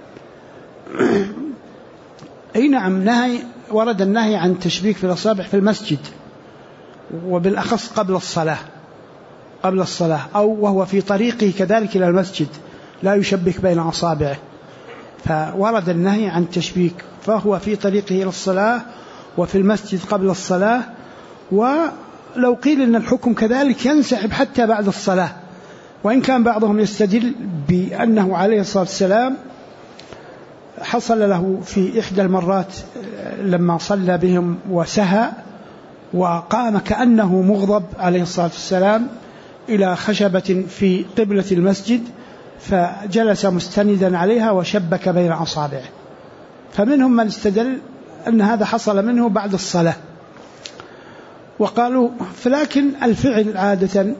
أي نعم، ورد النهي عن التشبيك في الأصابع في المسجد، وبالأخص قبل الصلاة أو وهو في طريقه كذلك إلى المسجد لا يشبك بين أصابعه، فورد النهي عن التشبيك، فهو في طريقه إلى الصلاة وفي المسجد قبل الصلاة. ولو قيل إن الحكم كذلك ينسحب حتى بعد الصلاة، وإن كان بعضهم يستدل بأنه عليه الصلاة والسلام حصل له في إحدى المرات لما صلى بهم وسهى وقام كأنه مغضب عليه الصلاة والسلام إلى خشبة في قبلة المسجد، فجلس مستندا عليها وشبك بين أصابعه، فمنهم من استدل أن هذا حصل منه بعد الصلاة، وقالوا فلكن الفعل عادة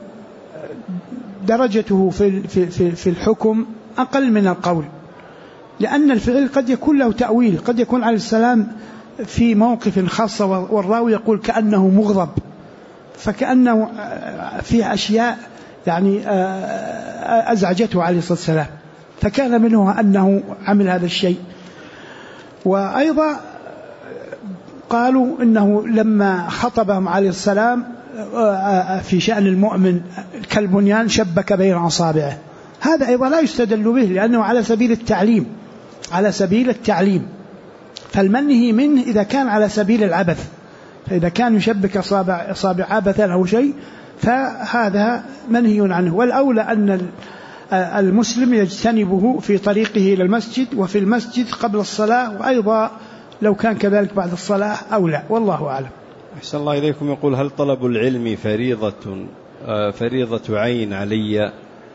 درجته في الحكم أقل من القول، لأن الفعل قد يكون له تأويل، قد يكون عليه السلام في موقف خاص والراوي يقول كأنه مغضب، فكأنه في أشياء يعني أزعجته عليه الصلاة والسلام، فكان منه أنه عمل هذا الشيء. وأيضا قالوا إنه لما خطبهم عليه السلام في شأن المؤمن كالبنيان شبك بين أصابعه، هذا أيضا لا يستدل به لأنه على سبيل التعليم، فالمنهي منه إذا كان على سبيل العبث، فإذا كان يشبك أصابع عبثا أو شيء فهذا منهي عنه. والأولى أن المسلم يجتنبه في طريقه إلى المسجد وفي المسجد قبل الصلاة، وأيضا لو كان كذلك بعد الصلاة أولى، والله أعلم. أحسن الله إليكم. يقول هل طلب العلم فريضة عين علي؟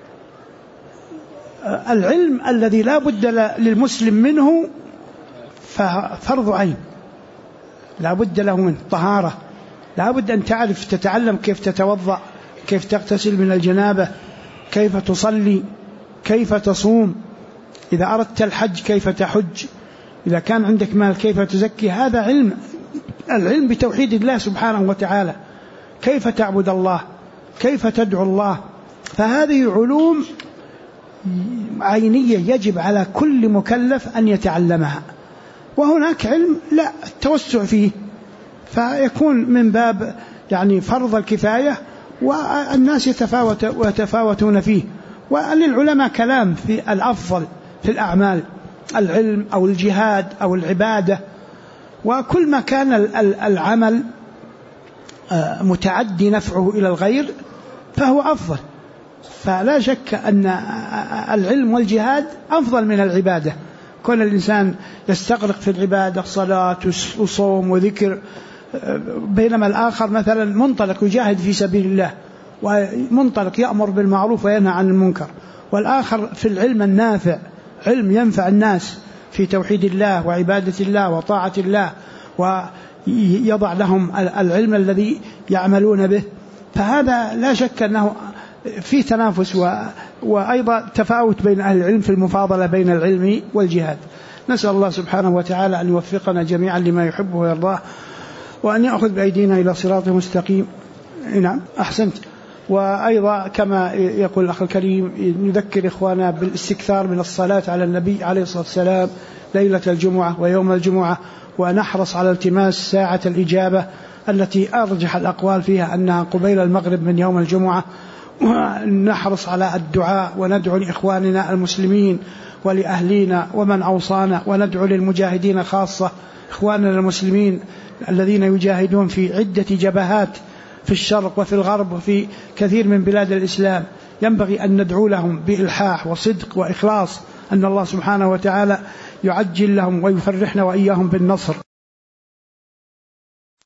العلم الذي لا بد للمسلم منه ففرض عين، لا بد له منه. طهارة لا بد أن تعرف تتعلم كيف تتوضأ، كيف تغتسل من الجنابة، كيف تصلي، كيف تصوم، إذا أردت الحج كيف تحج، إذا كان عندك مال كيف تزكي. هذا علم، العلم بتوحيد الله سبحانه وتعالى، كيف تعبد الله، كيف تدعو الله. فهذه علوم عينية يجب على كل مكلف أن يتعلمها. وهناك علم لا التوسع فيه، فيكون من باب يعني فرض الكفاية، والناس يتفاوتون فيه. وللعلماء كلام في الأفضل في الأعمال، العلم أو الجهاد أو العبادة، وكل ما كان العمل متعدي نفعه إلى الغير فهو أفضل. فلا شك أن العلم والجهاد أفضل من العبادة، كون الإنسان يستغرق في العبادة صلاة وصوم وذكر، بينما الآخر مثلا منطلق يجاهد في سبيل الله ومنطلق يأمر بالمعروف وينهى عن المنكر، والآخر في العلم النافع، علم ينفع الناس في توحيد الله وعبادة الله وطاعة الله، ويضع لهم العلم الذي يعملون به. فهذا لا شك أنه في تنافس وأيضا تفاوت بين أهل العلم في المفاضلة بين العلم والجهاد. نسأل الله سبحانه وتعالى أن يوفقنا جميعا لما يحبه ويرضاه، وأن يأخذ بأيدينا إلى صراط مستقيم. نعم أحسنت. وأيضا كما يقول الأخ الكريم نذكر إخوانا بالاستكثار من الصلاة على النبي عليه الصلاة والسلام ليلة الجمعة ويوم الجمعة، ونحرص على التماس ساعة الإجابة التي أرجح الأقوال فيها أنها قبيل المغرب من يوم الجمعة، ونحرص على الدعاء وندعو لإخواننا المسلمين ولأهلينا ومن أوصانا، وندعو للمجاهدين خاصة إخواننا المسلمين الذين يجاهدون في عدة جبهات في الشرق وفي الغرب وفي كثير من بلاد الإسلام. ينبغي أن ندعو لهم بإلحاح وصدق وإخلاص أن الله سبحانه وتعالى يعجل لهم ويفرحنا وإياهم بالنصر.